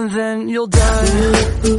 and then you'll die.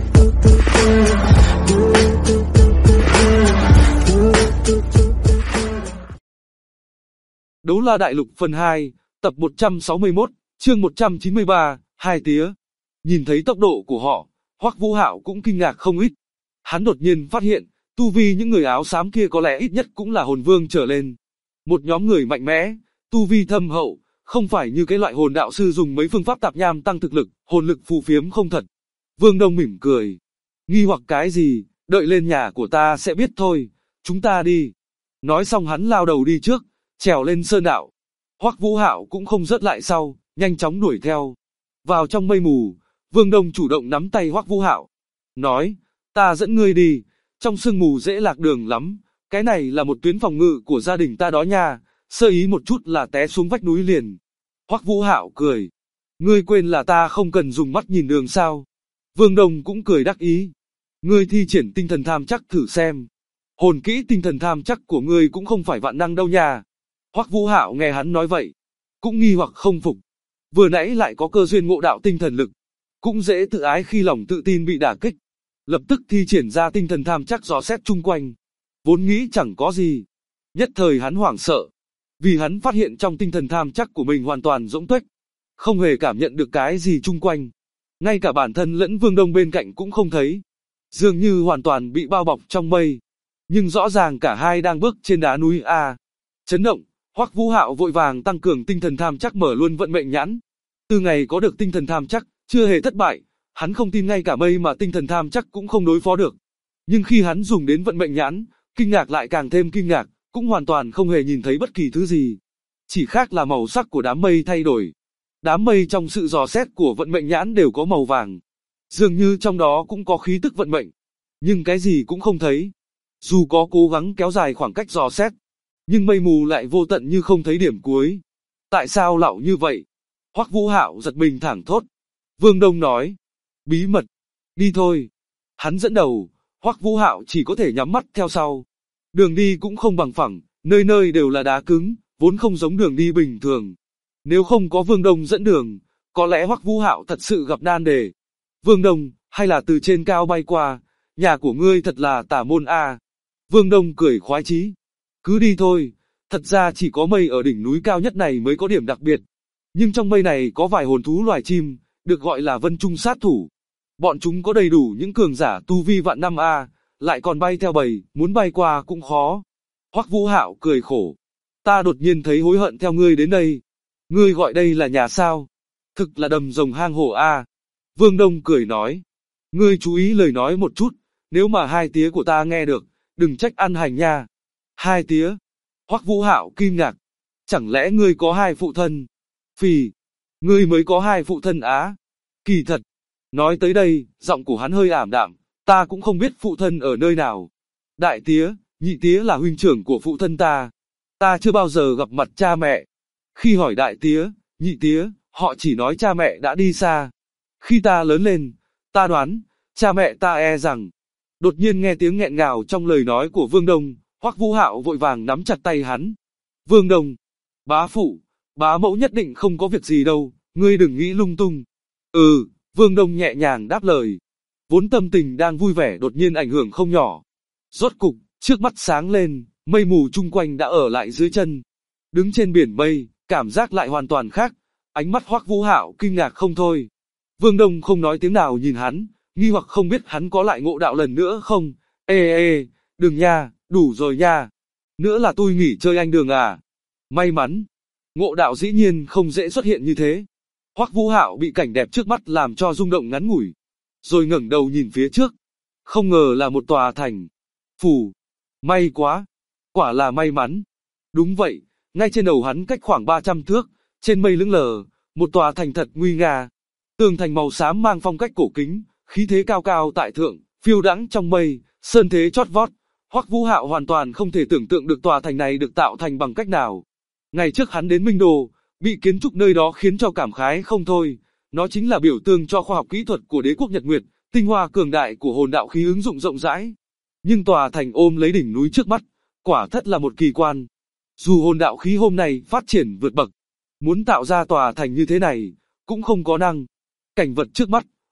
Đấu La Đại Lục phần 2, tập 161, chương 193, hai tía. Nhìn thấy tốc độ của họ, Hoắc Vũ Hạo cũng kinh ngạc không ít. Hắn đột nhiên phát hiện, tu vi những người áo xám kia có lẽ ít nhất cũng là hồn vương trở lên. Một nhóm người mạnh mẽ, tu vi thâm hậu, không phải như cái loại hồn đạo sư dùng mấy phương pháp tạp nham tăng thực lực, hồn lực phù phiếm không thật. Vương Đông mỉm cười. Nghi hoặc cái gì, đợi lên nhà của ta sẽ biết thôi, chúng ta đi. Nói xong hắn lao đầu đi trước, trèo lên sơn đạo. Hoắc Vũ Hạo cũng không rớt lại sau, nhanh chóng đuổi theo. Vào trong mây mù, Vương Đông chủ động nắm tay Hoắc Vũ Hạo. Nói, ta dẫn ngươi đi, trong sương mù dễ lạc đường lắm, cái này là một tuyến phòng ngự của gia đình ta đó nha, sơ ý một chút là té xuống vách núi liền. Hoắc Vũ Hạo cười. Ngươi quên là ta không cần dùng mắt nhìn đường sao? Vương Đông cũng cười đắc ý. Ngươi thi triển tinh thần tham chắc thử xem. Hồn kỹ tinh thần tham chắc của ngươi cũng không phải vạn năng đâu nha. Hoắc Vũ Hạo nghe hắn nói vậy, cũng nghi hoặc không phục. Vừa nãy lại có cơ duyên ngộ đạo tinh thần lực, cũng dễ tự ái khi lòng tự tin bị đả kích. Lập tức thi triển ra tinh thần tham chắc dò xét chung quanh. Vốn nghĩ chẳng có gì. Nhất thời hắn hoảng sợ. Vì hắn phát hiện trong tinh thần tham chắc của mình hoàn toàn rỗng tuếch. Không hề cảm nhận được cái gì chung quanh. Ngay cả bản thân lẫn Vương Đông bên cạnh cũng không thấy. Dường như hoàn toàn bị bao bọc trong mây. Nhưng rõ ràng cả hai đang bước trên đá núi A. Chấn động, Hoắc Vũ Hạo vội vàng tăng cường tinh thần tham chắc mở luôn vận mệnh nhãn. Từ ngày có được tinh thần tham chắc, chưa hề thất bại. Hắn không tin ngay cả mây mà tinh thần tham chắc cũng không đối phó được. Nhưng khi hắn dùng đến vận mệnh nhãn, kinh ngạc lại càng thêm kinh ngạc, cũng hoàn toàn không hề nhìn thấy bất kỳ thứ gì. Chỉ khác là màu sắc của đám mây thay đổi. Đám mây trong sự dò xét của vận mệnh nhãn đều có màu vàng. Dường như trong đó cũng có khí tức vận mệnh. Nhưng cái gì cũng không thấy. Dù có cố gắng kéo dài khoảng cách dò xét, nhưng mây mù lại vô tận như không thấy điểm cuối. Tại sao lạo như vậy? Hoắc Vũ Hạo giật mình thảng thốt. Vương Đông nói. Bí mật. Đi thôi. Hắn dẫn đầu, Hoắc Vũ Hạo chỉ có thể nhắm mắt theo sau. Đường đi cũng không bằng phẳng, nơi nơi đều là đá cứng, vốn không giống đường đi bình thường. Nếu không có Vương Đông dẫn đường, có lẽ Hoắc Vũ Hạo thật sự gặp nan đề. Vương Đông, hay là từ trên cao bay qua, nhà của ngươi thật là tà môn a. Vương Đông cười khoái chí. Cứ đi thôi, thật ra chỉ có mây ở đỉnh núi cao nhất này mới có điểm đặc biệt. Nhưng trong mây này có vài hồn thú loài chim, được gọi là vân trung sát thủ. Bọn chúng có đầy đủ những cường giả tu vi vạn năm a, lại còn bay theo bầy, muốn bay qua cũng khó. Hoắc Vũ Hạo cười khổ. Ta đột nhiên thấy hối hận theo ngươi đến đây. Ngươi gọi đây là nhà sao? Thực là đầm rồng hang hổ a. Vương Đông cười nói. Ngươi chú ý lời nói một chút, nếu mà hai tía của ta nghe được, đừng trách ăn hành nha. Hai tía. Hoắc Vũ Hạo kinh ngạc. Chẳng lẽ ngươi có hai phụ thân? Phì. Ngươi mới có hai phụ thân á? Kỳ thật. Nói tới đây, giọng của hắn hơi ảm đạm. Ta cũng không biết phụ thân ở nơi nào. Đại tía, nhị tía là huynh trưởng của phụ thân ta. Ta chưa bao giờ gặp mặt cha mẹ. Khi hỏi đại tía, nhị tía, họ chỉ nói cha mẹ đã đi xa. Khi ta lớn lên, ta đoán, cha mẹ ta e rằng. Đột nhiên nghe tiếng nghẹn ngào trong lời nói của Vương Đông, Hoắc Vũ Hạo vội vàng nắm chặt tay hắn. Vương Đông, bá phụ, bá mẫu nhất định không có việc gì đâu, ngươi đừng nghĩ lung tung. Ừ, Vương Đông nhẹ nhàng đáp lời. Vốn tâm tình đang vui vẻ đột nhiên ảnh hưởng không nhỏ. Rốt cục, trước mắt sáng lên, mây mù chung quanh đã ở lại dưới chân. Đứng trên biển mây, cảm giác lại hoàn toàn khác. Ánh mắt Hoắc Vũ Hạo kinh ngạc không thôi. Vương Đông không nói tiếng nào nhìn hắn, nghi hoặc không biết hắn có lại ngộ đạo lần nữa không. Ê, đừng nha, đủ rồi nha. Nữa là tôi nghỉ chơi anh Đường à. May mắn, ngộ đạo dĩ nhiên không dễ xuất hiện như thế. Hoắc Vũ Hạo bị cảnh đẹp trước mắt làm cho rung động ngắn ngủi. Rồi ngẩng đầu nhìn phía trước. Không ngờ là một tòa thành. Phù, may quá. Quả là may mắn. Đúng vậy, ngay trên đầu hắn cách khoảng 300 thước, trên mây lững lờ, một tòa thành thật nguy nga. Tường thành màu xám mang phong cách cổ kính, khí thế cao cao tại thượng, phiêu đãng trong mây, sơn thế chót vót. Hoắc Vũ Hạo hoàn toàn không thể tưởng tượng được tòa thành này được tạo thành bằng cách nào. Ngày trước hắn đến Minh Đô, bị kiến trúc nơi đó khiến cho cảm khái không thôi. Nó chính là biểu tượng cho khoa học kỹ thuật của đế quốc Nhật Nguyệt, tinh hoa cường đại của hồn đạo khí ứng dụng rộng rãi. Nhưng tòa thành ôm lấy đỉnh núi trước mắt, quả thật là một kỳ quan. Dù hồn đạo khí hôm nay phát triển vượt bậc, muốn tạo ra tòa thành như thế này, cũng không có năng. Cảnh vật trước mắt,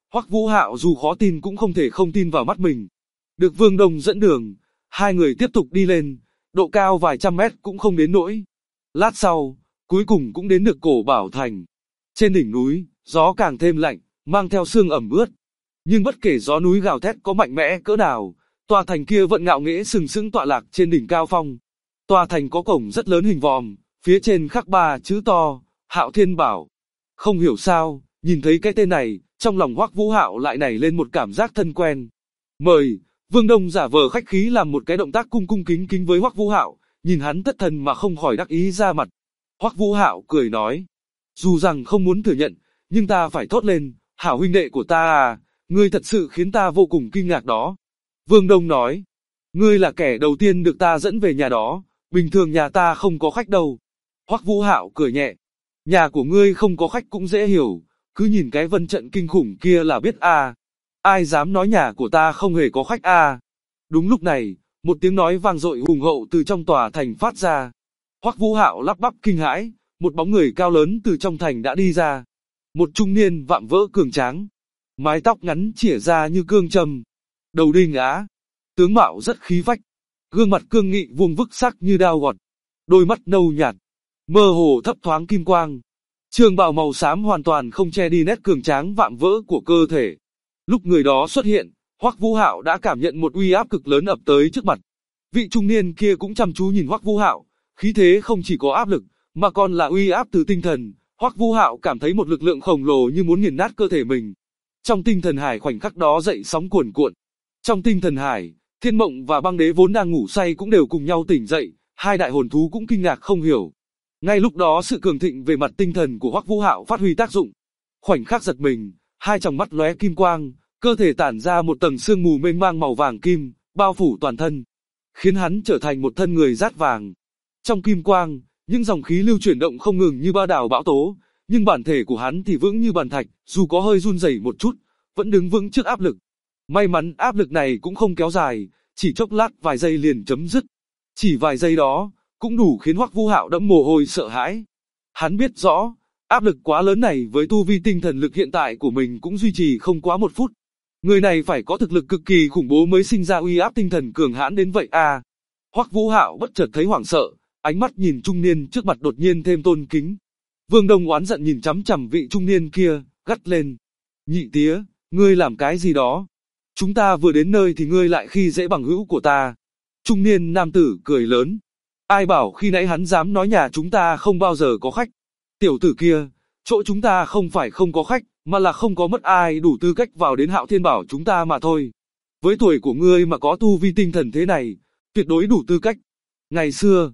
Hoắc Vũ Hạo dù khó tin cũng không thể không tin vào mắt mình. Được Vương Đông dẫn đường, hai người tiếp tục đi lên, độ cao vài trăm mét cũng không đến nỗi. Lát sau, cuối cùng cũng đến được Cổ Bảo Thành. Trên đỉnh núi, gió càng thêm lạnh, mang theo sương ẩm ướt. Nhưng bất kể gió núi gào thét có mạnh mẽ cỡ nào, tòa thành kia vẫn ngạo nghễ sừng sững tọa lạc trên đỉnh cao phong. Tòa thành có cổng rất lớn hình vòm, phía trên khắc 3 chữ to, Hạo Thiên Bảo. Không hiểu sao, nhìn thấy cái tên này, trong lòng Hoắc Vũ Hạo lại nảy lên một cảm giác thân quen. Mời, Vương Đông giả vờ khách khí làm một cái động tác cung cung kính kính với Hoắc Vũ Hạo, nhìn hắn thất thần mà không khỏi đắc ý ra mặt. Hoắc Vũ Hạo cười nói, dù rằng không muốn thừa nhận, nhưng ta phải thốt lên, hảo huynh đệ của ta à, ngươi thật sự khiến ta vô cùng kinh ngạc đó. Vương Đông nói, ngươi là kẻ đầu tiên được ta dẫn về nhà đó, bình thường nhà ta không có khách đâu. Hoắc Vũ Hạo cười nhẹ, nhà của ngươi không có khách cũng dễ hiểu, cứ nhìn cái vân trận kinh khủng kia là biết à. Ai dám nói nhà của ta không hề có khách à. Đúng lúc này, một tiếng nói vang dội hùng hậu từ trong tòa thành phát ra. Hoắc Vũ Hạo lắp bắp kinh hãi, một bóng người cao lớn từ trong thành đã đi ra. Một trung niên vạm vỡ cường tráng, mái tóc ngắn chỉa ra như cương châm, đầu đinh á, tướng mạo rất khí phách, gương mặt cương nghị vuông vức sắc như đao gọt, đôi mắt nâu nhạt, mơ hồ thấp thoáng kim quang. Trường bào màu xám hoàn toàn không che đi nét cường tráng vạm vỡ của cơ thể. Lúc người đó xuất hiện, Hoắc Vũ Hạo đã cảm nhận một uy áp cực lớn ập tới trước mặt. Vị trung niên kia cũng chăm chú nhìn Hoắc Vũ Hạo, khí thế không chỉ có áp lực, mà còn là uy áp từ tinh thần. Hoắc Vũ Hạo cảm thấy một lực lượng khổng lồ như muốn nghiền nát cơ thể mình. Trong tinh thần hải khoảnh khắc đó dậy sóng cuồn cuộn. Trong tinh thần hải, Thiên Mộng và Băng Đế vốn đang ngủ say cũng đều cùng nhau tỉnh dậy, hai đại hồn thú cũng kinh ngạc không hiểu. Ngay lúc đó sự cường thịnh về mặt tinh thần của Hoắc Vũ Hạo phát huy tác dụng. Khoảnh khắc giật mình, hai tròng mắt lóe kim quang, cơ thể tản ra một tầng sương mù mênh mang màu vàng kim, bao phủ toàn thân, khiến hắn trở thành một thân người rát vàng. Trong kim quang, những dòng khí lưu chuyển động không ngừng như ba đảo bão tố, nhưng bản thể của hắn thì vững như bàn thạch, dù có hơi run rẩy một chút, vẫn đứng vững trước áp lực. May mắn áp lực này cũng không kéo dài, chỉ chốc lát vài giây liền chấm dứt. Chỉ vài giây đó, cũng đủ khiến Hoắc Vũ Hạo đẫm mồ hôi sợ hãi. Hắn biết rõ, áp lực quá lớn này với tu vi tinh thần lực hiện tại của mình cũng duy trì không quá 1 phút. Người này phải có thực lực cực kỳ khủng bố mới sinh ra uy áp tinh thần cường hãn đến vậy à. Hoắc Vũ Hạo bất chợt thấy hoảng sợ, ánh mắt nhìn trung niên trước mặt đột nhiên thêm tôn kính. Vương Đông oán giận nhìn chằm chằm vị trung niên kia, gắt lên. Nhị tía, ngươi làm cái gì đó? Chúng ta vừa đến nơi thì ngươi lại khi dễ bằng hữu của ta. Trung niên nam tử cười lớn. Ai bảo khi nãy hắn dám nói nhà chúng ta không bao giờ có khách. Tiểu tử kia, chỗ chúng ta không phải không có khách, mà là không có mất ai đủ tư cách vào đến Hạo Thiên Bảo chúng ta mà thôi. Với tuổi của ngươi mà có tu vi tinh thần thế này, tuyệt đối đủ tư cách. Ngày xưa,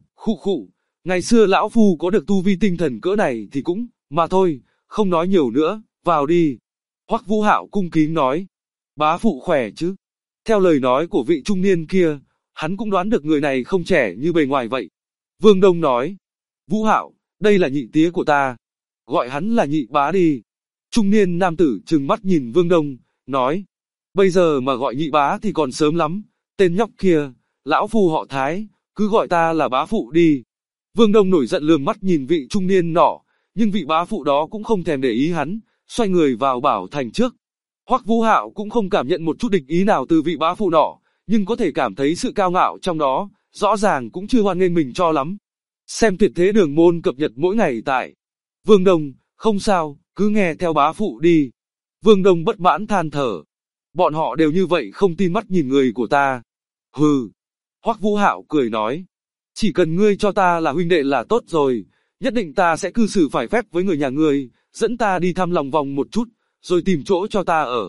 ngày xưa lão phu có được tu vi tinh thần cỡ này thì cũng, mà thôi, không nói nhiều nữa, vào đi. Hoắc Vũ Hạo cung kính nói. Bá phụ khỏe chứ? Theo lời nói của vị trung niên kia, hắn cũng đoán được người này không trẻ như bề ngoài vậy. Vương Đông nói. Vũ Hạo, đây là nhị tía của ta. Gọi hắn là nhị bá đi. Trung niên nam tử trừng mắt nhìn Vương Đông, nói. Bây giờ mà gọi nhị bá thì còn sớm lắm. Tên nhóc kia, lão phu họ Thái, cứ gọi ta là bá phụ đi. Vương Đông nổi giận lườm mắt nhìn vị trung niên nọ, nhưng vị bá phụ đó cũng không thèm để ý hắn, xoay người vào bảo thành trước. Hoắc Vũ Hạo cũng không cảm nhận một chút địch ý nào từ vị bá phụ nọ, nhưng có thể cảm thấy sự cao ngạo trong đó, rõ ràng cũng chưa hoan nghênh mình cho lắm. Xem tuyệt thế đường môn cập nhật mỗi ngày tại Vương Đông, không sao, cứ nghe theo bá phụ đi. Vương Đông bất mãn than thở. Bọn họ đều như vậy không tin mắt nhìn người của ta. Hừ. Hoắc Vũ Hạo cười nói. Chỉ cần ngươi cho ta là huynh đệ là tốt rồi, nhất định ta sẽ cư xử phải phép với người nhà ngươi, dẫn ta đi thăm lòng vòng một chút, rồi tìm chỗ cho ta ở.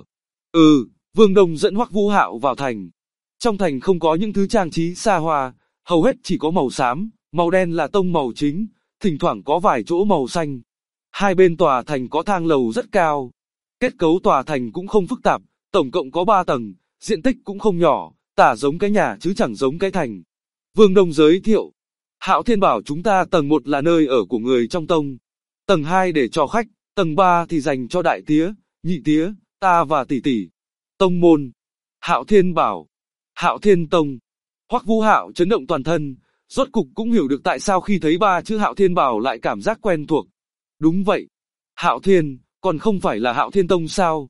Vương Đông dẫn Hoắc Vũ Hạo vào thành. Trong thành không có những thứ trang trí xa hoa, hầu hết chỉ có màu xám, màu đen là tông màu chính, thỉnh thoảng có vài chỗ màu xanh. Hai bên tòa thành có thang lầu rất cao. Kết cấu tòa thành cũng không phức tạp, tổng cộng có 3 tầng, diện tích cũng không nhỏ, tả giống cái nhà chứ chẳng giống cái thành. Vương Đông giới thiệu. Hạo Thiên Bảo chúng ta tầng 1 là nơi ở của người trong tông. Tầng 2 để cho khách, tầng 3 thì dành cho đại tía, nhị tía, ta và tỷ tỷ. Tông môn. Hạo Thiên Bảo. Hạo Thiên Tông. Hoắc Vũ Hạo chấn động toàn thân, rốt cục cũng hiểu được tại sao khi thấy 3 chữ Hạo Thiên Bảo lại cảm giác quen thuộc. Đúng vậy. Hạo Thiên, còn không phải là Hạo Thiên Tông sao?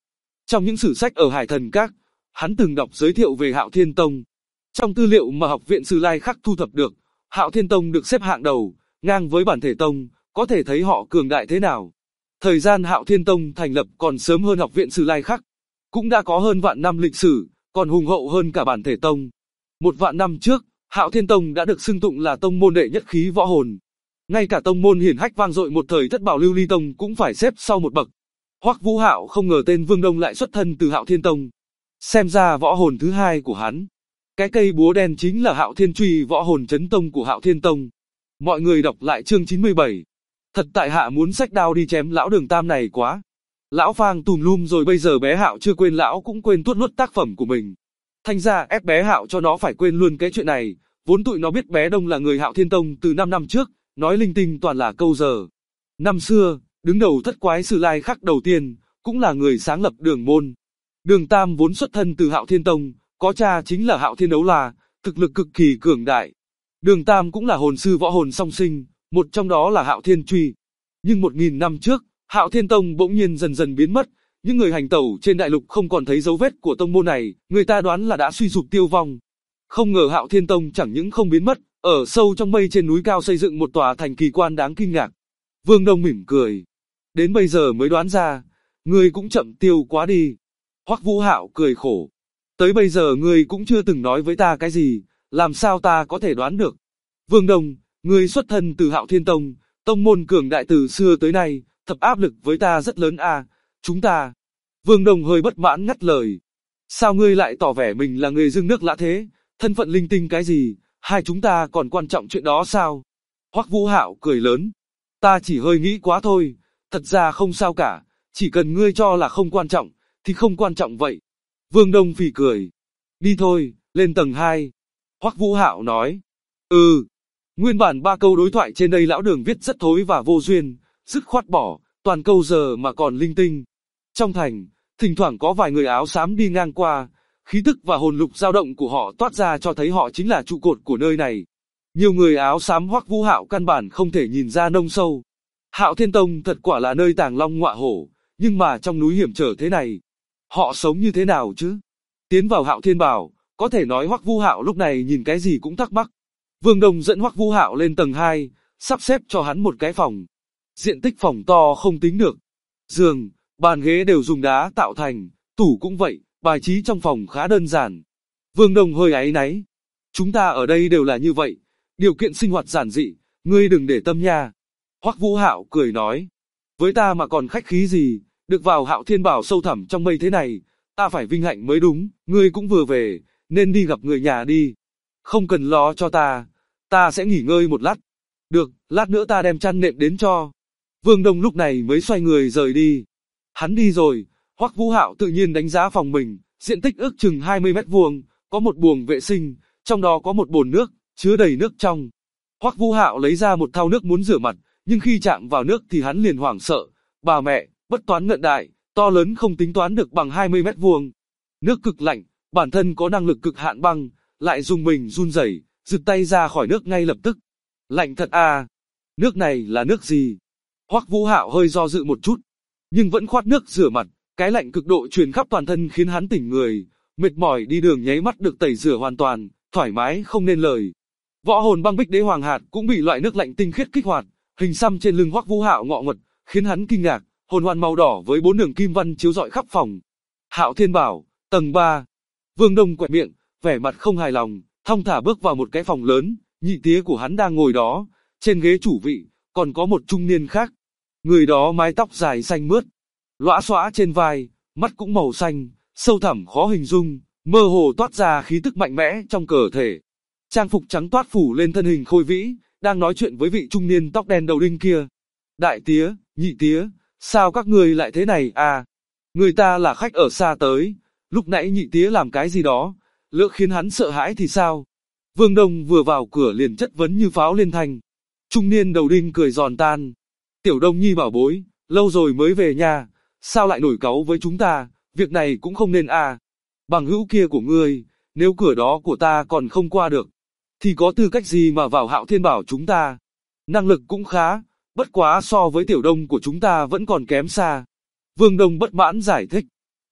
Trong những sử sách ở Hải Thần Các, hắn từng đọc giới thiệu về Hạo Thiên Tông. Trong tư liệu mà Học viện Sử Lai Khắc thu thập được, Hạo Thiên Tông được xếp hạng đầu, ngang với Bản Thể Tông, có thể thấy họ cường đại thế nào. Thời gian Hạo Thiên Tông thành lập còn sớm hơn Học viện Sử Lai Khắc, cũng đã có hơn vạn năm lịch sử, còn hùng hậu hơn cả Bản Thể Tông. Một vạn năm trước, Hạo Thiên Tông đã được xưng tụng là tông môn đệ nhất khí võ hồn. Ngay cả tông môn hiển hách vang dội một thời Thất Bảo Lưu Ly Tông cũng phải xếp sau một bậc. Hoắc Vũ Hạo không ngờ tên Vương Đông lại xuất thân từ Hạo Thiên Tông. Xem ra võ hồn thứ hai của hắn, cái cây búa đen chính là Hạo Thiên Truy, võ hồn chấn tông của Hạo Thiên Tông. Mọi người đọc lại chương 97. Thật tại hạ muốn xách đao đi chém lão Đường Tam này quá. Lão phang tùm lum rồi, bây giờ bé Hạo chưa quên lão cũng quên tuốt nuốt tác phẩm của mình. Thành ra ép bé Hạo cho nó phải quên luôn cái chuyện này. Vốn tụi nó biết bé Đông là người Hạo Thiên Tông từ 5 năm trước, nói linh tinh toàn là câu giờ. Năm xưa, đứng đầu thất quái Sử Lai Khắc đầu tiên, cũng là người sáng lập Đường môn. Đường Tam vốn xuất thân từ Hạo Thiên Tông, có cha chính là Hạo Thiên Đấu La, thực lực cực kỳ cường đại. Đường Tam cũng là hồn sư võ hồn song sinh, một trong đó là Hạo Thiên Truy. Nhưng 1000 năm trước, Hạo Thiên Tông bỗng nhiên dần dần biến mất, những người hành tẩu trên đại lục không còn thấy dấu vết của tông môn này, người ta đoán là đã suy sụp tiêu vong. Không ngờ Hạo Thiên Tông chẳng những không biến mất, ở sâu trong mây trên núi cao xây dựng một tòa thành kỳ quan đáng kinh ngạc. Vương Đông mỉm cười. Đến bây giờ mới đoán ra, ngươi cũng chậm tiêu quá đi. Hoắc Vũ Hạo cười khổ. Tới bây giờ ngươi cũng chưa từng nói với ta cái gì, làm sao ta có thể đoán được. Vương Đông, ngươi xuất thân từ Hạo Thiên Tông, tông môn cường đại từ xưa tới nay, thập áp lực với ta rất lớn à, chúng ta. Vương Đông hơi bất mãn ngắt lời. Sao ngươi lại tỏ vẻ mình là người dưng nước lã thế, thân phận linh tinh cái gì, hai chúng ta còn quan trọng chuyện đó sao? Hoắc Vũ Hạo cười lớn. Ta chỉ hơi nghĩ quá thôi, thật ra không sao cả, chỉ cần ngươi cho là không quan trọng, thì không quan trọng vậy. Vương Đông phì cười. Đi thôi, lên tầng 2. Hoắc Vũ Hạo nói. Nguyên bản 3 câu đối thoại trên đây lão Đường viết rất thối và vô duyên, dứt khoát bỏ, toàn câu giờ mà còn linh tinh. Trong thành, thỉnh thoảng có vài người áo xám đi ngang qua, khí tức và hồn lục dao động của họ toát ra cho thấy họ chính là trụ cột của nơi này. Nhiều người áo xám Hoắc Vũ Hạo căn bản không thể nhìn ra nông sâu. Hạo Thiên Tông thật quả là nơi tàng long ngọa hổ, nhưng mà trong núi hiểm trở thế này, họ sống như thế nào chứ? Tiến vào Hạo Thiên Bảo, có thể nói Hoắc Vũ Hạo lúc này nhìn cái gì cũng thắc mắc. Vương Đông dẫn Hoắc Vũ Hạo lên tầng 2, sắp xếp cho hắn một cái phòng. Diện tích phòng to không tính được. Giường, bàn ghế đều dùng đá tạo thành, tủ cũng vậy, bài trí trong phòng khá đơn giản. Vương Đông hơi áy náy. Chúng ta ở đây đều là như vậy, điều kiện sinh hoạt giản dị, ngươi đừng để tâm nha. Hoắc Vũ Hạo cười nói. Với ta mà còn khách khí gì, được vào Hạo Thiên Bảo sâu thẳm trong mây thế này, ta phải vinh hạnh mới đúng, ngươi cũng vừa về, nên đi gặp người nhà đi. Không cần lo cho ta sẽ nghỉ ngơi một lát. Được, lát nữa ta đem chăn nệm đến cho. Vương Đông lúc này mới xoay người rời đi. Hắn đi rồi, Hoắc Vũ Hạo tự nhiên đánh giá phòng mình, diện tích ước chừng 20 mét vuông, có một buồng vệ sinh, trong đó có một bồn nước, chứa đầy nước trong. Hoắc Vũ Hạo lấy ra một thau nước muốn rửa mặt, nhưng khi chạm vào nước thì hắn liền hoảng sợ. Bà mẹ, bất toán ngận đại, to lớn không tính toán được bằng 20 mét vuông. Nước cực lạnh, bản thân có năng lực cực hạn băng, lại dùng mình run rẩy, giật tay ra khỏi nước ngay lập tức. Lạnh thật à? Nước này là nước gì? Hoắc Vũ Hạo hơi do dự một chút, nhưng vẫn khoát nước rửa mặt, cái lạnh cực độ truyền khắp toàn thân khiến hắn tỉnh người, mệt mỏi đi đường nháy mắt được tẩy rửa hoàn toàn, thoải mái không nên lời. Võ hồn băng bích đế hoàng hạt cũng bị loại nước lạnh tinh khiết kích hoạt, hình xăm trên lưng Hoắc Vũ Hạo ngọ nguậy, khiến hắn kinh ngạc, hồn hoàn màu đỏ với 4 đường kim văn chiếu rọi khắp phòng. Hạo Thiên Bảo, tầng 3. Vương Đông quẹt miệng, vẻ mặt không hài lòng, thong thả bước vào một cái phòng lớn, nhị tía của hắn đang ngồi đó, trên ghế chủ vị, còn có một trung niên khác. Người đó mái tóc dài xanh mướt, lóa xõa trên vai, mắt cũng màu xanh, sâu thẳm khó hình dung, mơ hồ toát ra khí tức mạnh mẽ trong cơ thể. Trang phục trắng toát phủ lên thân hình khôi vĩ, đang nói chuyện với vị trung niên tóc đen đầu đinh kia. Đại tía, nhị tía, sao các người lại thế này à? Người ta là khách ở xa tới, lúc nãy nhị tía làm cái gì đó, lỡ khiến hắn sợ hãi thì sao? Vương Đông vừa vào cửa liền chất vấn như pháo liên thanh. Trung niên đầu đinh cười giòn tan. Tiểu Đông Nhi bảo bối, lâu rồi mới về nhà, sao lại nổi cáu với chúng ta, việc này cũng không nên à. Bằng hữu kia của ngươi, nếu cửa đó của ta còn không qua được, thì có tư cách gì mà vào Hạo Thiên Bảo chúng ta? Năng lực cũng khá, bất quá so với Tiểu Đông của chúng ta vẫn còn kém xa. Vương Đông bất mãn giải thích.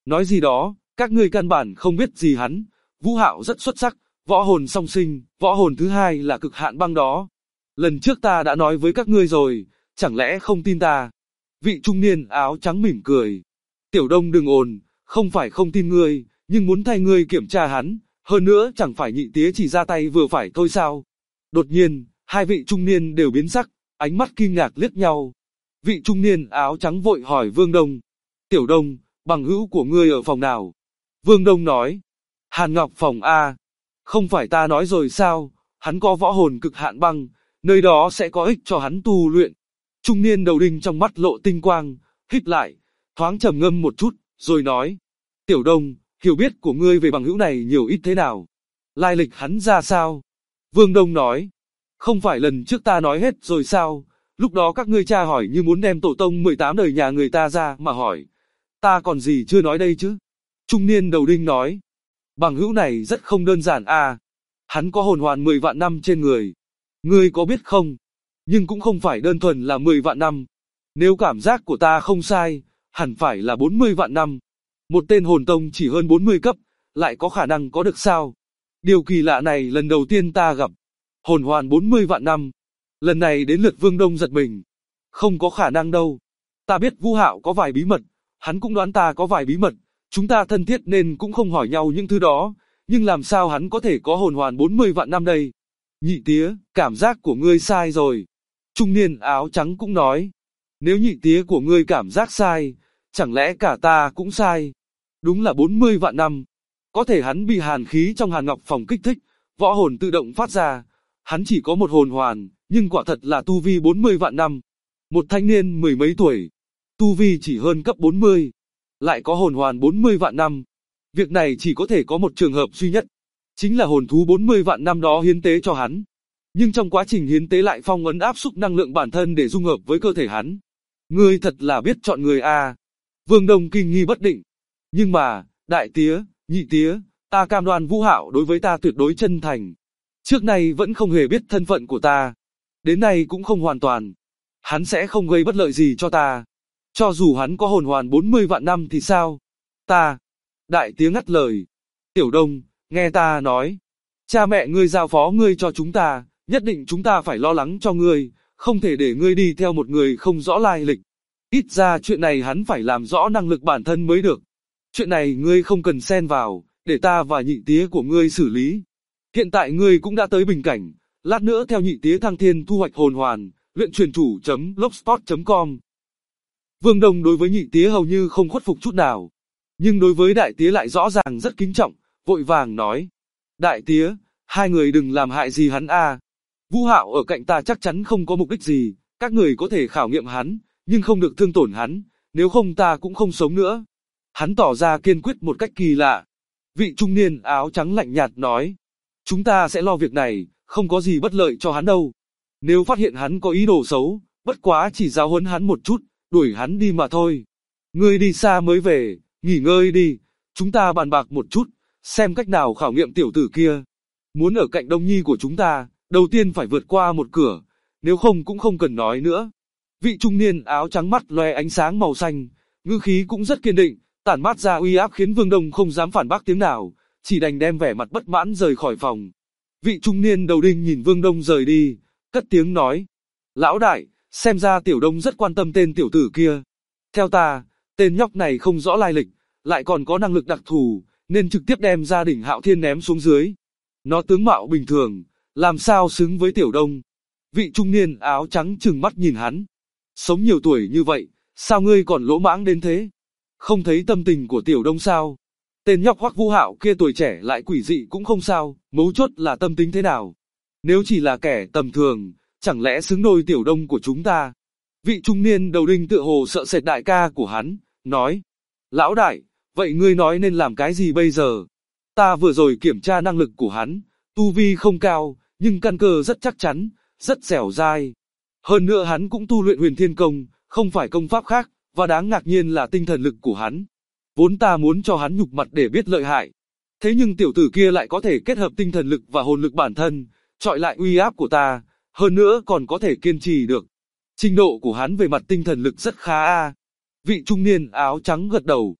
Nói gì đó, các ngươi căn bản không biết gì hắn. Vũ Hạo rất xuất sắc, võ hồn song sinh, võ hồn thứ hai là cực hạn băng đó. Lần trước ta đã nói với các ngươi rồi, chẳng lẽ không tin ta? Vị trung niên áo trắng mỉm cười. Tiểu Đông đừng ồn, không phải không tin ngươi, nhưng muốn thay ngươi kiểm tra hắn, hơn nữa chẳng phải nhị tía chỉ ra tay vừa phải thôi sao? Đột nhiên, hai vị trung niên đều biến sắc, ánh mắt kinh ngạc liếc nhau. Vị trung niên áo trắng vội hỏi Vương Đông. Tiểu Đông, bằng hữu của ngươi ở phòng nào? Vương Đông nói. Hàn Ngọc phòng A. Không phải ta nói rồi sao, hắn có võ hồn cực hạn băng, nơi đó sẽ có ích cho hắn tu luyện. Trung niên đầu đinh trong mắt lộ tinh quang, hít lại, thoáng trầm ngâm một chút, rồi nói. Tiểu Đông, hiểu biết của ngươi về bằng hữu này nhiều ít thế nào? Lai lịch hắn ra sao? Vương Đông nói. Không phải lần trước ta nói hết rồi sao? Lúc đó các ngươi tra hỏi như muốn đem tổ tông 18 đời nhà người ta ra mà hỏi. Ta còn gì chưa nói đây chứ? Trung niên đầu đinh nói. Bằng hữu này rất không đơn giản à. Hắn có hồn hoàn 10 vạn năm trên người. Ngươi có biết không? Nhưng cũng không phải đơn thuần là 10 vạn năm. Nếu cảm giác của ta không sai, hẳn phải là 40 vạn năm. Một tên hồn tông chỉ hơn 40 cấp, lại có khả năng có được sao? Điều kỳ lạ này lần đầu tiên ta gặp. Hồn hoàn 40 vạn năm. Lần này đến lượt Vương Đông giật mình. Không có khả năng đâu. Ta biết Vũ Hạo có vài bí mật, hắn cũng đoán ta có vài bí mật. Chúng ta thân thiết nên cũng không hỏi nhau những thứ đó, nhưng làm sao hắn có thể có hồn hoàn 40 vạn năm đây? Nhị tía, cảm giác của ngươi sai rồi. Trung niên áo trắng cũng nói. Nếu nhị tía của ngươi cảm giác sai, chẳng lẽ cả ta cũng sai? Đúng là 40 vạn năm. Có thể hắn bị hàn khí trong Hàn Ngọc phòng kích thích, võ hồn tự động phát ra. Hắn chỉ có một hồn hoàn, nhưng quả thật là tu vi 40 vạn năm. Một thanh niên mười mấy tuổi, tu vi chỉ hơn cấp 40, lại có hồn hoàn 40 vạn năm. Việc này chỉ có thể có một trường hợp duy nhất, chính là hồn thú 40 vạn năm đó hiến tế cho hắn. Nhưng trong quá trình hiến tế lại phong ấn áp xúc năng lượng bản thân để dung hợp với cơ thể hắn. Ngươi thật là biết chọn người a. Vương Đông kinh nghi bất định. Nhưng mà, đại tía, nhị tía, ta cam đoan Vũ Hạo đối với ta tuyệt đối chân thành. Trước nay vẫn không hề biết thân phận của ta. Đến nay cũng không hoàn toàn. Hắn sẽ không gây bất lợi gì cho ta. Cho dù hắn có hồn hoàn 40 vạn năm thì sao? Ta. Đại tía ngắt lời. Tiểu Đông, nghe ta nói. Cha mẹ ngươi giao phó ngươi cho chúng ta, nhất định chúng ta phải lo lắng cho ngươi, không thể để ngươi đi theo một người không rõ lai lịch. Ít ra chuyện này hắn phải làm rõ năng lực bản thân mới được. Chuyện này ngươi không cần xen vào, để ta và nhị tía của ngươi xử lý. Hiện tại ngươi cũng đã tới bình cảnh, lát nữa theo nhị tía thăng thiên thu hoạch hồn hoàn, luyện truyền chủ.blogspot.com. Vương Đông đối với nhị tía hầu như không khuất phục chút nào, nhưng đối với đại tía lại rõ ràng rất kính trọng, vội vàng nói. Đại tía, hai người đừng làm hại gì hắn a. Vũ Hạo ở cạnh ta chắc chắn không có mục đích gì, các người có thể khảo nghiệm hắn, nhưng không được thương tổn hắn, nếu không ta cũng không sống nữa. Hắn tỏ ra kiên quyết một cách kỳ lạ. Vị trung niên áo trắng lạnh nhạt nói. Chúng ta sẽ lo việc này, không có gì bất lợi cho hắn đâu. Nếu phát hiện hắn có ý đồ xấu, bất quá chỉ giáo huấn hắn một chút, đuổi hắn đi mà thôi. Ngươi đi xa mới về, nghỉ ngơi đi, chúng ta bàn bạc một chút, xem cách nào khảo nghiệm tiểu tử kia. Muốn ở cạnh Đông Nhi của chúng ta, đầu tiên phải vượt qua một cửa, nếu không cũng không cần nói nữa. Vị trung niên áo trắng mắt loe ánh sáng màu xanh, ngữ khí cũng rất kiên định, tản mát ra uy áp khiến Vương Đông không dám phản bác tiếng nào, chỉ đành đem vẻ mặt bất mãn rời khỏi phòng. Vị trung niên đầu đinh nhìn Vương Đông rời đi, cất tiếng nói. Lão đại, xem ra Tiểu Đông rất quan tâm tên tiểu tử kia. Theo ta, tên nhóc này không rõ lai lịch, lại còn có năng lực đặc thù, nên trực tiếp đem gia đình Hạo Thiên ném xuống dưới. Nó tướng mạo bình thường, làm sao xứng với Tiểu Đông. Vị trung niên áo trắng trừng mắt nhìn hắn. Sống nhiều tuổi như vậy, sao ngươi còn lỗ mãng đến thế? Không thấy tâm tình của Tiểu Đông sao? Tên nhóc Hoắc Vũ Hạo kia tuổi trẻ lại quỷ dị cũng không sao, mấu chốt là tâm tính thế nào. Nếu chỉ là kẻ tầm thường, chẳng lẽ xứng đôi Tiểu Đông của chúng ta? Vị trung niên đầu đinh tựa hồ sợ sệt đại ca của hắn, nói. Lão đại, vậy ngươi nói nên làm cái gì bây giờ? Ta vừa rồi kiểm tra năng lực của hắn, tu vi không cao, nhưng căn cơ rất chắc chắn, rất dẻo dai. Hơn nữa hắn cũng tu luyện Huyền Thiên Công, không phải công pháp khác, và đáng ngạc nhiên là tinh thần lực của hắn. Vốn ta muốn cho hắn nhục mặt để biết lợi hại. Thế nhưng tiểu tử kia lại có thể kết hợp tinh thần lực và hồn lực bản thân, trọi lại uy áp của ta, hơn nữa còn có thể kiên trì được. Trình độ của hắn về mặt tinh thần lực rất khá a. Vị trung niên áo trắng gật đầu.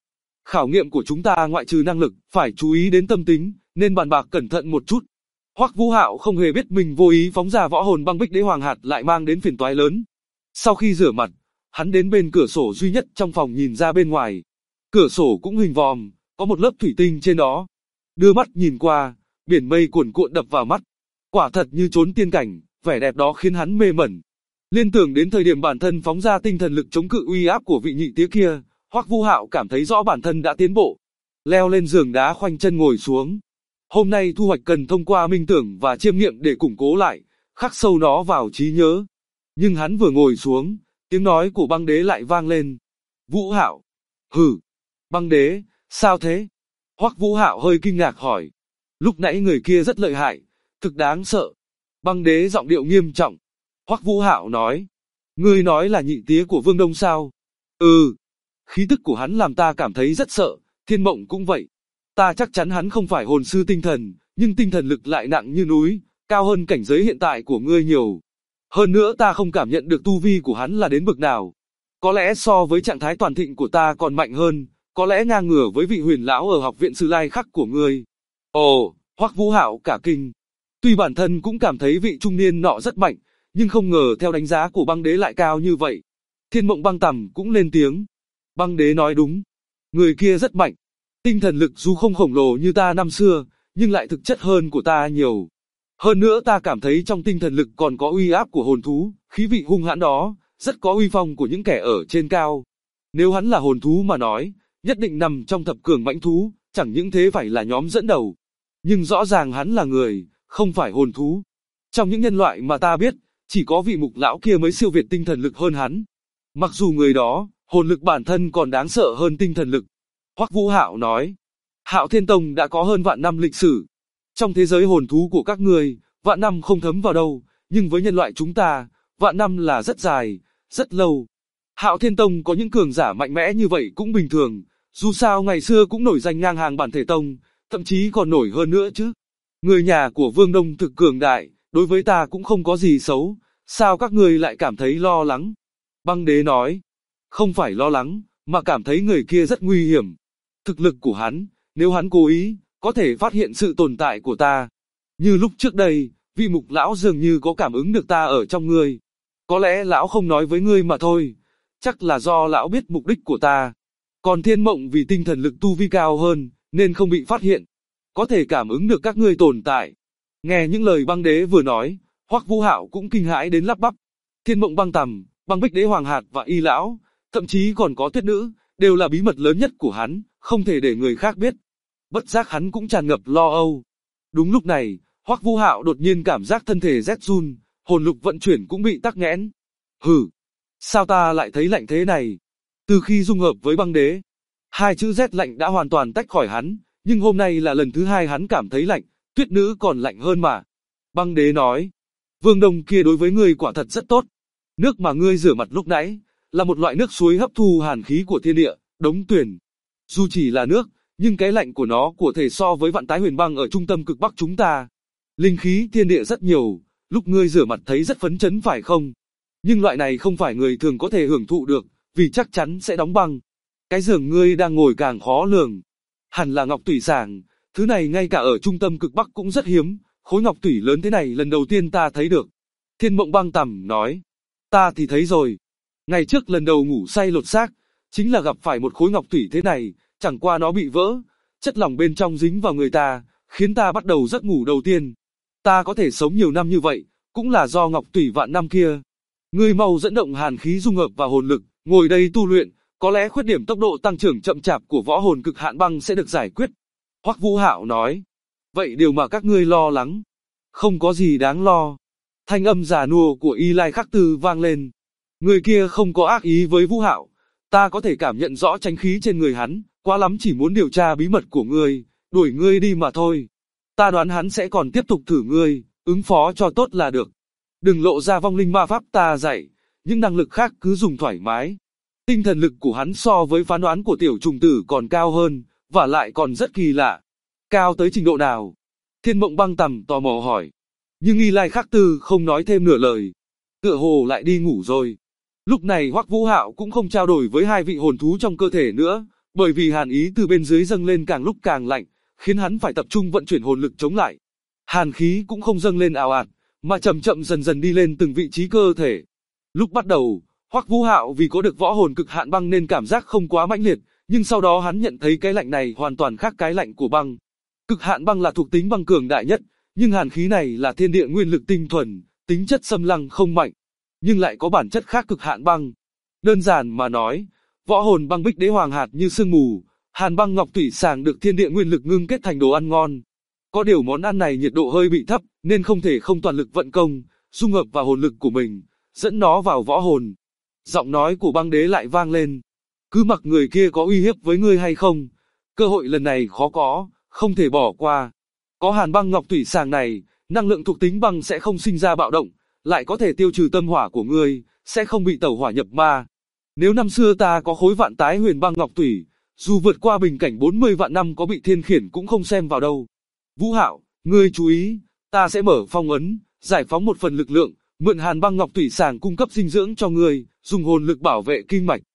Khảo nghiệm của chúng ta ngoại trừ năng lực, phải chú ý đến tâm tính, nên bàn bạc cẩn thận một chút. Hoắc Vũ Hạo không hề biết mình vô ý phóng ra võ hồn băng bích đế hoàng hạt lại mang đến phiền toái lớn. Sau khi rửa mặt, hắn đến bên cửa sổ duy nhất trong phòng nhìn ra bên ngoài. Cửa sổ cũng hình vòm, có một lớp thủy tinh trên đó. Đưa mắt nhìn qua, biển mây cuồn cuộn đập vào mắt. Quả thật như trốn tiên cảnh, vẻ đẹp đó khiến hắn mê mẩn. Liên tưởng đến thời điểm bản thân phóng ra tinh thần lực chống cự uy áp của vị nhị tía kia, Hoắc Vũ Hạo cảm thấy rõ bản thân đã tiến bộ. Leo lên giường đá khoanh chân ngồi xuống. Hôm nay thu hoạch cần thông qua minh tưởng và chiêm nghiệm để củng cố lại, khắc sâu nó vào trí nhớ. Nhưng hắn vừa ngồi xuống, tiếng nói của băng đế lại vang lên. Vũ Hạo. Hừ. Băng đế, sao thế? Hoắc Vũ Hạo hơi kinh ngạc hỏi. Lúc nãy người kia rất lợi hại, thực đáng sợ. Băng đế giọng điệu nghiêm trọng. Hoắc Vũ Hạo nói. Ngươi nói là nhị tía của Vương Đông sao? Ừ. Khí tức của hắn làm ta cảm thấy rất sợ, Thiên Mộng cũng vậy. Ta chắc chắn hắn không phải hồn sư tinh thần, nhưng tinh thần lực lại nặng như núi, cao hơn cảnh giới hiện tại của ngươi nhiều. Hơn nữa ta không cảm nhận được tu vi của hắn là đến bậc nào. Có lẽ so với trạng thái toàn thịnh của ta còn mạnh hơn, có lẽ ngang ngửa với vị huyền lão ở học viện Sư Lai Khắc của ngươi. Ồ, Hoắc Vũ Hạo cả kinh. Tuy bản thân cũng cảm thấy vị trung niên nọ rất mạnh, nhưng không ngờ theo đánh giá của băng đế lại cao như vậy. Thiên Mộng Băng Tầm cũng lên tiếng. Băng đế nói đúng. Người kia rất mạnh. Tinh thần lực dù không khổng lồ như ta năm xưa, nhưng lại thực chất hơn của ta nhiều. Hơn nữa ta cảm thấy trong tinh thần lực còn có uy áp của hồn thú, khí vị hung hãn đó, rất có uy phong của những kẻ ở trên cao. Nếu hắn là hồn thú mà nói, nhất định nằm trong thập cường mãnh thú, chẳng những thế phải là nhóm dẫn đầu. Nhưng rõ ràng hắn là người, không phải hồn thú. Trong những nhân loại mà ta biết, chỉ có vị mục lão kia mới siêu việt tinh thần lực hơn hắn. Mặc dù người đó, hồn lực bản thân còn đáng sợ hơn tinh thần lực. Hoắc Vũ Hạo nói, Hạo Thiên Tông đã có hơn vạn năm lịch sử. Trong thế giới hồn thú của các ngươi, vạn năm không thấm vào đâu, nhưng với nhân loại chúng ta, vạn năm là rất dài, rất lâu. Hạo Thiên Tông có những cường giả mạnh mẽ như vậy cũng bình thường, dù sao ngày xưa cũng nổi danh ngang hàng Bản Thể Tông, thậm chí còn nổi hơn nữa chứ. Người nhà của Vương Đông thực cường đại, đối với ta cũng không có gì xấu, sao các ngươi lại cảm thấy lo lắng? Băng đế nói, không phải lo lắng, mà cảm thấy người kia rất nguy hiểm. Thực lực của hắn, nếu hắn cố ý, có thể phát hiện sự tồn tại của ta. Như lúc trước đây, vị mục lão dường như có cảm ứng được ta ở trong ngươi. Có lẽ lão không nói với ngươi mà thôi, chắc là do lão biết mục đích của ta. Còn Thiên Mộng vì tinh thần lực tu vi cao hơn, nên không bị phát hiện. Có thể cảm ứng được các ngươi tồn tại. Nghe những lời băng đế vừa nói, Hoắc Vũ Hạo cũng kinh hãi đến lắp bắp. Thiên Mộng Băng Tầm, Băng Bích Đế Hoàng Hạt và Y Lão, thậm chí còn có Tuyết Nữ, đều là bí mật lớn nhất của hắn, không thể để người khác biết. Bất giác hắn cũng tràn ngập lo âu. Đúng lúc này, Hoắc Vũ Hạo đột nhiên cảm giác thân thể rét run, hồn lực vận chuyển cũng bị tắc nghẽn. Hừ, sao ta lại thấy lạnh thế này? Từ khi dung hợp với băng đế, hai chữ rét lạnh đã hoàn toàn tách khỏi hắn, nhưng hôm nay là lần thứ hai hắn cảm thấy lạnh, Tuyết Nữ còn lạnh hơn mà. Băng đế nói, Vương Đông kia đối với ngươi quả thật rất tốt. Nước mà ngươi rửa mặt lúc nãy, là một loại nước suối hấp thu hàn khí của thiên địa, đống tuyển. Dù chỉ là nước, nhưng cái lạnh của nó của thể so với vạn tái huyền băng ở trung tâm cực bắc chúng ta. Linh khí thiên địa rất nhiều, lúc ngươi rửa mặt thấy rất phấn chấn phải không? Nhưng loại này không phải người thường có thể hưởng thụ được, vì chắc chắn sẽ đóng băng. Cái giường ngươi đang ngồi càng khó lường. Hẳn là ngọc tủy sàng, thứ này ngay cả ở trung tâm cực bắc cũng rất hiếm, khối ngọc tủy lớn thế này lần đầu tiên ta thấy được. Thiên Mộng Băng Tầm nói, ta thì thấy rồi. Ngày trước lần đầu ngủ say lột xác, chính là gặp phải một khối ngọc tủy thế này, chẳng qua nó bị vỡ, chất lỏng bên trong dính vào người ta, khiến ta bắt đầu giấc ngủ đầu tiên. Ta có thể sống nhiều năm như vậy, cũng là do ngọc tủy vạn năm kia. Ngươi mau dẫn động hàn khí dung hợp vào hồn lực, ngồi đây tu luyện, có lẽ khuyết điểm tốc độ tăng trưởng chậm chạp của võ hồn cực hạn băng sẽ được giải quyết. Hoắc Vũ Hạo nói, vậy điều mà các ngươi lo lắng, không có gì đáng lo. Thanh âm già nua của Y Lai Khắc Tư vang lên. Người kia không có ác ý với Vũ Hạo, ta có thể cảm nhận rõ tranh khí trên người hắn, quá lắm chỉ muốn điều tra bí mật của ngươi, đuổi ngươi đi mà thôi. Ta đoán hắn sẽ còn tiếp tục thử ngươi, ứng phó cho tốt là được. Đừng lộ ra vong linh ma pháp ta dạy, những năng lực khác cứ dùng thoải mái. Tinh thần lực của hắn so với phán đoán của tiểu trùng tử còn cao hơn, và lại còn rất kỳ lạ. Cao tới trình độ nào? Thiên Mộng Băng Tầm tò mò hỏi. Nhưng Y Lai Khắc Tư không nói thêm nửa lời. Tựa hồ lại đi ngủ rồi. Lúc này Hoắc Vũ Hạo cũng không trao đổi với hai vị hồn thú trong cơ thể nữa, Bởi vì hàn ý từ bên dưới dâng lên càng lúc càng lạnh, khiến hắn phải tập trung vận chuyển hồn lực chống lại. Hàn khí cũng không dâng lên ào ạt, mà chậm chậm dần dần đi lên từng vị trí cơ thể. Lúc bắt đầu, Hoắc Vũ Hạo vì có được võ hồn cực hạn băng nên cảm giác không quá mãnh liệt, nhưng sau đó hắn nhận thấy cái lạnh này hoàn toàn khác cái lạnh của băng. Cực hạn băng là thuộc tính băng cường đại nhất, nhưng hàn khí này là thiên địa nguyên lực tinh thuần, tính chất xâm lăng không mạnh, nhưng lại có bản chất khác cực hạn băng. Đơn giản mà nói, võ hồn băng bích đế hoàng hạt như sương mù, hàn băng ngọc thủy sàng được thiên địa nguyên lực ngưng kết thành đồ ăn ngon. Có điều món ăn này nhiệt độ hơi bị thấp, nên không thể không toàn lực vận công, dung hợp vào hồn lực của mình, dẫn nó vào võ hồn. Giọng nói của băng đế lại vang lên. Cứ mặc người kia có uy hiếp với ngươi hay không, cơ hội lần này khó có, không thể bỏ qua. Có hàn băng ngọc thủy sàng này, năng lượng thuộc tính băng sẽ không sinh ra bạo động, lại có thể tiêu trừ tâm hỏa của ngươi, sẽ không bị tẩu hỏa nhập ma. Nếu năm xưa ta có khối vạn tái huyền băng ngọc thủy, dù vượt qua bình cảnh 40 vạn năm có bị thiên khiển cũng không xem vào đâu. Vũ Hạo, ngươi chú ý, ta sẽ mở phong ấn, giải phóng một phần lực lượng, mượn hàn băng ngọc thủy sàng cung cấp dinh dưỡng cho ngươi, dùng hồn lực bảo vệ kinh mạch.